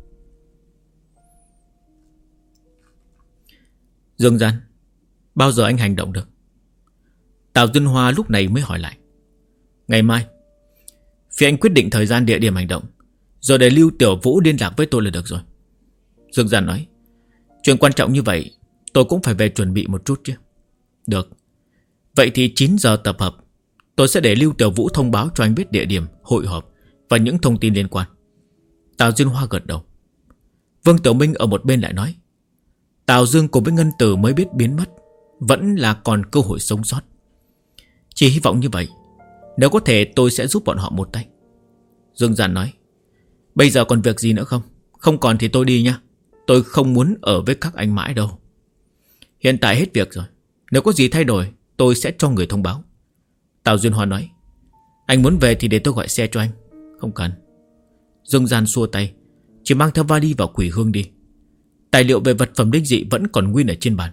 Dương Gian, bao giờ anh hành động được? Tào Duyên Hoa lúc này mới hỏi lại. Ngày mai. Phía anh quyết định thời gian địa điểm hành động, rồi để Lưu Tiểu Vũ liên lạc với tôi là được rồi. Dương Gian nói. Chuyện quan trọng như vậy tôi cũng phải về chuẩn bị một chút chứ. Được. Vậy thì 9 giờ tập hợp. Tôi sẽ để Lưu Tiểu Vũ thông báo cho anh biết địa điểm hội họp và những thông tin liên quan. Tào Duyên Hoa gật đầu. Vương Tiểu Minh ở một bên lại nói. Tào Dương cùng với Ngân Tử mới biết biến mất, vẫn là còn cơ hội sống sót. Chỉ hy vọng như vậy. Nếu có thể tôi sẽ giúp bọn họ một tay. Dương Gian nói. Bây giờ còn việc gì nữa không? Không còn thì tôi đi nha. Tôi không muốn ở với các anh mãi đâu. Hiện tại hết việc rồi. Nếu có gì thay đổi tôi sẽ cho người thông báo. Tào Duyên Hoa nói. Anh muốn về thì để tôi gọi xe cho anh. Không cần. Dương Gian xua tay. Chỉ mang theo vali vào Quỷ Hương đi. Tài liệu về vật phẩm linh dị vẫn còn nguyên ở trên bàn.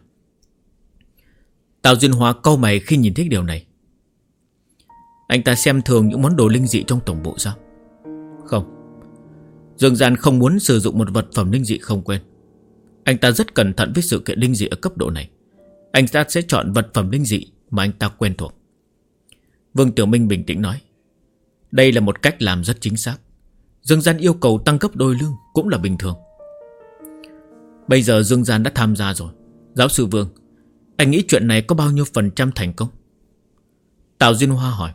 Tào Duyên Hoa cau mày khi nhìn thấy điều này. Anh ta xem thường những món đồ linh dị trong tổng bộ sao? Không. Dương Gian không muốn sử dụng một vật phẩm linh dị không quen. Anh ta rất cẩn thận với sự kiện linh dị ở cấp độ này. Anh ta sẽ chọn vật phẩm linh dị mà anh ta quen thuộc. Vương Tiểu Minh bình tĩnh nói. Đây là một cách làm rất chính xác. Dương Gian yêu cầu tăng cấp đôi lương cũng là bình thường. Bây giờ Dương Gian đã tham gia rồi. Giáo sư Vương, anh nghĩ chuyện này có bao nhiêu phần trăm thành công? Tào Duyên Hoa hỏi.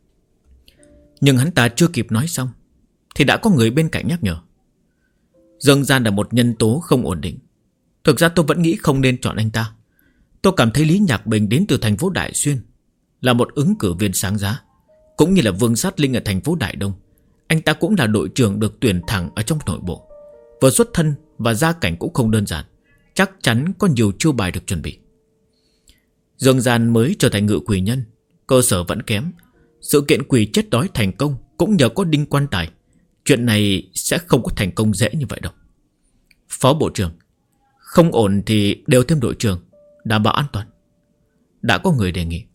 Nhưng hắn ta chưa kịp nói xong thì đã có người bên cạnh nhắc nhở. Dương Gian là một nhân tố không ổn định. Thực ra tôi vẫn nghĩ không nên chọn anh ta. Tôi cảm thấy Lý Nhạc Bình đến từ thành phố Đại Xuyên là một ứng cử viên sáng giá, cũng như là Vương Sát Linh ở thành phố Đại Đông. Anh ta cũng là đội trưởng được tuyển thẳng ở trong nội bộ. Vừa xuất thân và gia cảnh cũng không đơn giản, chắc chắn có nhiều chiêu bài được chuẩn bị. Dương Gian mới trở thành ngự quỷ nhân, cơ sở vẫn kém. Sự kiện quỷ chết đói thành công cũng nhờ có Đinh Quan Tài. Chuyện này sẽ không có thành công dễ như vậy đâu. Phó bộ trưởng, không ổn thì đều thêm đội trưởng, đảm bảo an toàn. Đã có người đề nghị.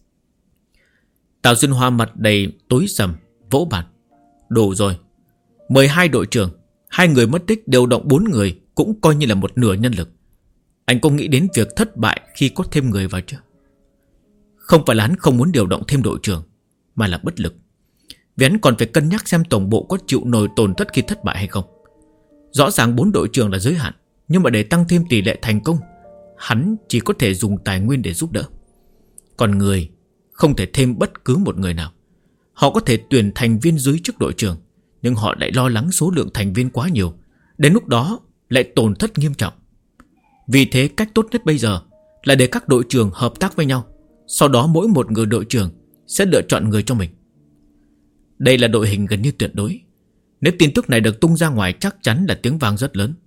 Tào Duyên Hoa mặt đầy tối sầm, vỗ bàn. Đủ rồi. 12 đội trưởng, 2 người mất tích, điều động 4 người, cũng coi như là một nửa nhân lực. Anh có nghĩ đến việc thất bại khi có thêm người vào chưa? Không phải là hắn không muốn điều động thêm đội trưởng, mà là bất lực. Vì hắn còn phải cân nhắc xem tổng bộ có chịu nổi tổn thất khi thất bại hay không. Rõ ràng 4 đội trưởng là giới hạn, nhưng mà để tăng thêm tỷ lệ thành công, hắn chỉ có thể dùng tài nguyên để giúp đỡ. Còn người không thể thêm bất cứ một người nào. Họ có thể tuyển thành viên dưới chức đội trưởng, nhưng họ lại lo lắng số lượng thành viên quá nhiều, đến lúc đó lại tổn thất nghiêm trọng. Vì thế cách tốt nhất bây giờ là để các đội trưởng hợp tác với nhau. Sau đó mỗi một người đội trưởng sẽ lựa chọn người cho mình. Đây là đội hình gần như tuyệt đối. Nếu tin tức này được tung ra ngoài chắc chắn là tiếng vang rất lớn.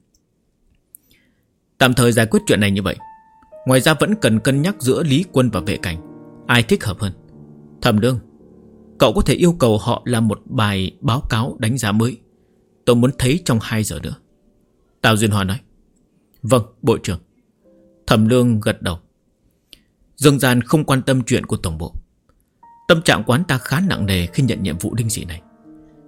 Tạm thời giải quyết chuyện này như vậy. Ngoài ra vẫn cần cân nhắc giữa Lý Quân và Vệ Cảnh, ai thích hợp hơn. Thẩm Lương, cậu có thể yêu cầu họ làm một bài báo cáo đánh giá mới. Tôi muốn thấy trong 2 giờ nữa. Tào Duyên Hoa nói. Vâng, bộ trưởng. Thẩm Lương gật đầu. Dương Gian không quan tâm chuyện của tổng bộ. Tâm trạng của hắn ta khá nặng nề khi nhận nhiệm vụ linh dị này.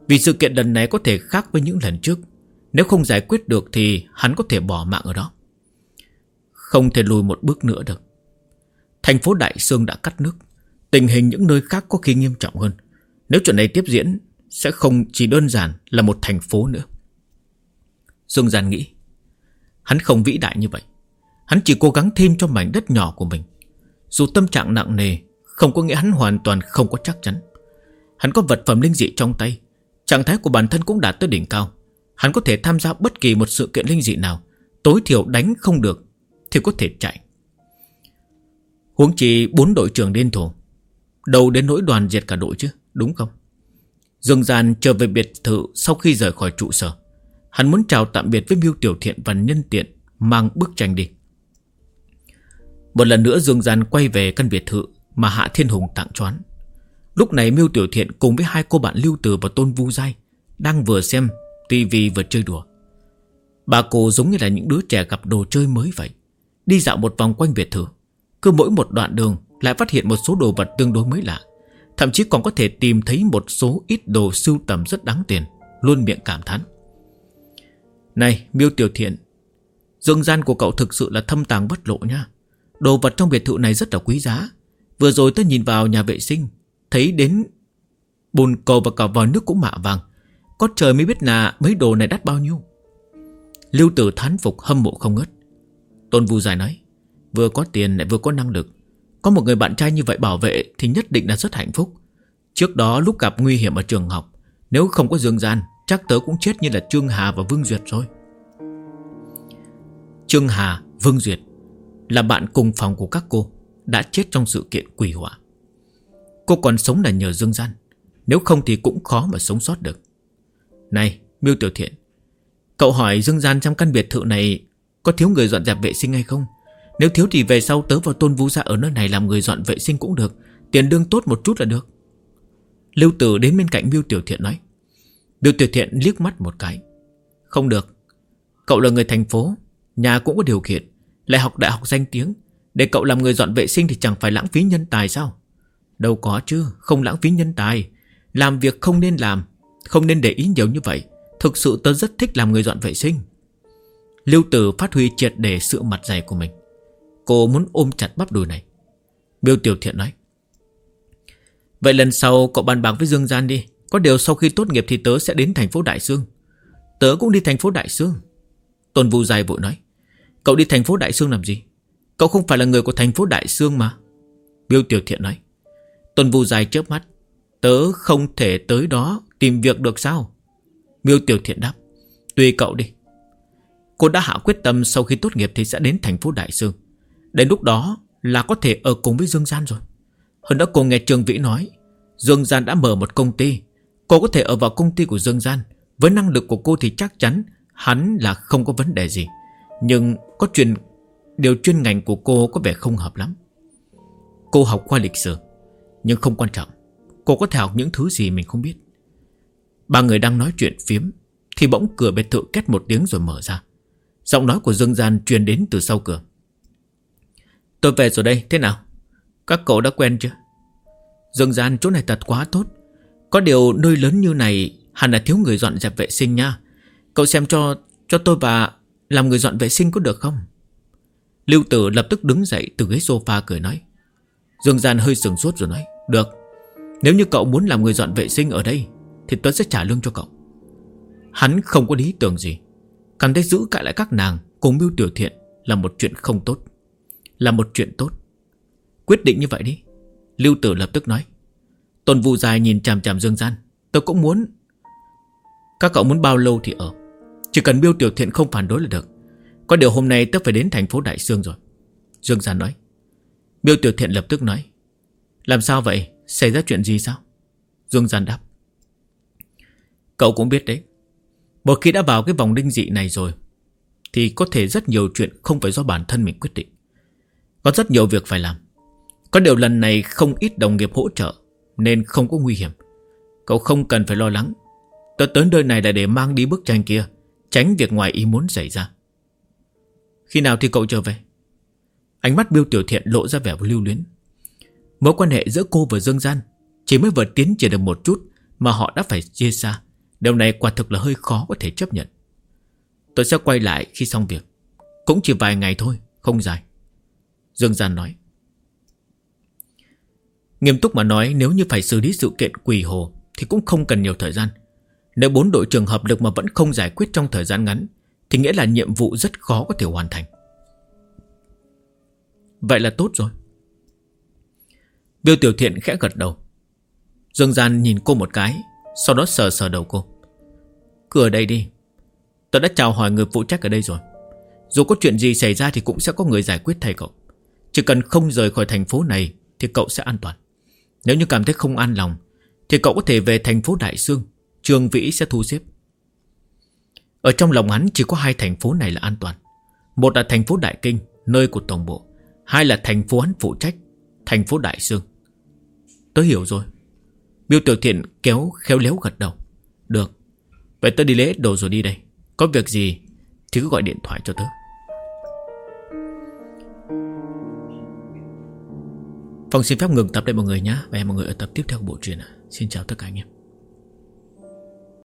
Vì sự kiện lần này có thể khác với những lần trước. Nếu không giải quyết được thì hắn có thể bỏ mạng ở đó. Không thể lùi một bước nữa được. Thành phố Đại Sương đã cắt nước. Tình hình những nơi khác có khi nghiêm trọng hơn. Nếu chuyện này tiếp diễn, sẽ không chỉ đơn giản là một thành phố nữa. Dương Gian nghĩ, hắn không vĩ đại như vậy. Hắn chỉ cố gắng thêm cho mảnh đất nhỏ của mình. Dù tâm trạng nặng nề, không có nghĩa hắn hoàn toàn không có chắc chắn. Hắn có vật phẩm linh dị trong tay. Trạng thái của bản thân cũng đạt tới đỉnh cao. Hắn có thể tham gia bất kỳ một sự kiện linh dị nào. Tối thiểu đánh không được thì có thể chạy. Huống chi 4 đội trưởng điên thổ, đâu đến nỗi đoàn diệt cả đội chứ, đúng không? Dương Gian trở về biệt thự sau khi rời khỏi trụ sở. Hắn muốn chào tạm biệt với Miêu Tiểu Thiện và nhân tiện mang bức tranh đi. Một lần nữa Dương Gian quay về căn biệt thự mà Hạ Thiên Hùng tặng cho hắn. Lúc này Miêu Tiểu Thiện cùng với hai cô bạn Lưu Từ và Tôn Vu Giai đang vừa xem tivi vừa chơi đùa. Ba cô giống như là những đứa trẻ gặp đồ chơi mới vậy, đi dạo một vòng quanh biệt thự. Cứ mỗi một đoạn đường lại phát hiện một số đồ vật tương đối mới lạ. Thậm chí còn có thể tìm thấy một số ít đồ sưu tầm rất đáng tiền. Luôn miệng cảm thán: này Miêu Tiểu Thiện, Dương Gian của cậu thực sự là thâm tàng bất lộ nha. Đồ vật trong biệt thự này rất là quý giá. Vừa rồi tôi nhìn vào nhà vệ sinh, thấy đến bồn cầu và cả vòi nước cũng mạ vàng. Có trời mới biết là mấy đồ này đắt bao nhiêu. Lưu Tử thán phục hâm mộ không ngớt. Tôn Vu Giai nói: vừa có tiền lại vừa có năng lực, có một người bạn trai như vậy bảo vệ thì nhất định là rất hạnh phúc. Trước đó lúc gặp nguy hiểm ở trường học, nếu không có Dương Gian, chắc tớ cũng chết như là Trương Hà và Vương Duyệt rồi. Trương Hà, Vương Duyệt là bạn cùng phòng của các cô, đã chết trong sự kiện quỷ hỏa. Cô còn sống là nhờ Dương Gian, nếu không thì cũng khó mà sống sót được. Này Miêu Tiểu Thiện, cậu hỏi Dương Gian trong căn biệt thự này có thiếu người dọn dẹp vệ sinh hay không? Nếu thiếu thì về sau tớ và Tôn Vũ Gia ở nơi này làm người dọn vệ sinh cũng được. Tiền lương tốt một chút là được. Lưu Tử đến bên cạnh Miêu Tiểu Thiện nói. Miêu Tiểu Thiện liếc mắt một cái. Không được. Cậu là người thành phố, nhà cũng có điều kiện, lại học đại học danh tiếng. Để cậu làm người dọn vệ sinh thì chẳng phải lãng phí nhân tài sao? Đâu có chứ, không lãng phí nhân tài. Làm việc không nên làm, không nên để ý nhiều như vậy. Thực sự tớ rất thích làm người dọn vệ sinh. Lưu Tử phát huy triệt để sự mặt dày của mình. Cô muốn ôm chặt bắp đùi này. Miêu Tiểu Thiện nói. Vậy lần sau cậu bàn bạc với Dương Gian đi. Có điều sau khi tốt nghiệp thì tớ sẽ đến thành phố Đại Sương. Tớ cũng đi thành phố Đại Sương. Tôn Vu Giai vội nói. Cậu đi thành phố Đại Sương làm gì? Cậu không phải là người của thành phố Đại Sương mà. Miêu Tiểu Thiện nói. Tôn Vu Giai chớp mắt. Tớ không thể tới đó tìm việc được sao? Miêu Tiểu Thiện đáp. Tùy cậu đi. Cô đã hạ quyết tâm sau khi tốt nghiệp thì sẽ đến thành phố Đại Sương. Đến lúc đó là có thể ở cùng với Dương Gian rồi. Hơn nữa cô nghe Trương Vĩ nói Dương Gian đã mở một công ty. Cô có thể ở vào công ty của Dương Gian. Với năng lực của cô thì chắc chắn hắn là không có vấn đề gì. Nhưng có điều chuyên ngành của cô có vẻ không hợp lắm. Cô học qua lịch sử, nhưng không quan trọng. Cô có thể học những thứ gì mình không biết. Ba người đang nói chuyện phiếm thì bỗng cửa biệt thự két một tiếng rồi mở ra. Giọng nói của Dương Gian truyền đến từ sau cửa. Tôi về rồi đây, thế nào? Các cậu đã quen chưa? Dương Gian, chỗ này thật quá tốt. Có điều nơi lớn như này hẳn là thiếu người dọn dẹp vệ sinh nha. Cậu xem cho tôi và làm người dọn vệ sinh có được không? Lưu Tử lập tức đứng dậy từ ghế sofa cười nói. Dương Gian hơi sừng sốt rồi nói. Được, nếu như cậu muốn làm người dọn vệ sinh ở đây thì tôi sẽ trả lương cho cậu. Hắn không có lý tưởng gì, cảm thấy giữ cãi lại các nàng cùng Miêu Tiểu Thiện là một chuyện không tốt. Là một chuyện tốt. Quyết định như vậy đi. Lưu Tử lập tức nói. Tôn Vu Giai nhìn chằm chằm Dương Gian. Tôi cũng muốn. Các cậu muốn bao lâu thì ở, chỉ cần Miêu Tiểu Thiện không phản đối là được. Có điều hôm nay tôi phải đến thành phố Đại Sương rồi. Dương Gian nói. Miêu Tiểu Thiện lập tức nói. Làm sao vậy? Xảy ra chuyện gì sao? Dương Gian đáp. Cậu cũng biết đấy, một khi đã vào cái vòng linh dị này rồi thì có thể rất nhiều chuyện không phải do bản thân mình quyết định. Có rất nhiều việc phải làm. Có điều lần này không ít đồng nghiệp hỗ trợ nên không có nguy hiểm. Cậu không cần phải lo lắng. Tớ tới nơi này là để mang đi bức tranh kia, tránh việc ngoài ý muốn xảy ra. Khi nào thì cậu trở về? Ánh mắt Miêu Tiểu Thiện lộ ra vẻ lưu luyến. Mối quan hệ giữa cô và Dương Gian chỉ mới vừa tiến triển được một chút mà họ đã phải chia xa. Điều này quả thực là hơi khó có thể chấp nhận. Tôi sẽ quay lại khi xong việc. Cũng chỉ vài ngày thôi, không dài. Dương Gian nói. Nghiêm túc mà nói, nếu như phải xử lý sự kiện Quỷ Hồ thì cũng không cần nhiều thời gian. Nếu 4 đội trưởng hợp lực mà vẫn không giải quyết trong thời gian ngắn thì nghĩa là nhiệm vụ rất khó có thể hoàn thành. Vậy là tốt rồi. Viu Tiểu Thiện khẽ gật đầu. Dương Gian nhìn cô một cái, sau đó sờ sờ đầu cô. Cứ ở đây đi. Tôi đã chào hỏi người phụ trách ở đây rồi. Dù có chuyện gì xảy ra thì cũng sẽ có người giải quyết thay cậu. Chỉ cần không rời khỏi thành phố này thì cậu sẽ an toàn. Nếu như cảm thấy không an lòng thì cậu có thể về thành phố Đại Sương. Trương Vĩ sẽ thu xếp. Ở trong lòng hắn chỉ có 2 thành phố này là an toàn. Một là thành phố Đại Kinh, nơi của tổng bộ. 2 là thành phố hắn phụ trách, thành phố Đại Sương. Tớ hiểu rồi. Viu Tiểu Thiện khéo léo gật đầu. Được. Vậy tớ đi lấy đồ rồi đi đây. Có việc gì thì cứ gọi điện thoại cho tớ. Phong xin phép ngừng tập đây mọi người nhé. Và hẹn mọi người ở tập tiếp theo của bộ truyện. Xin chào tất cả anh em.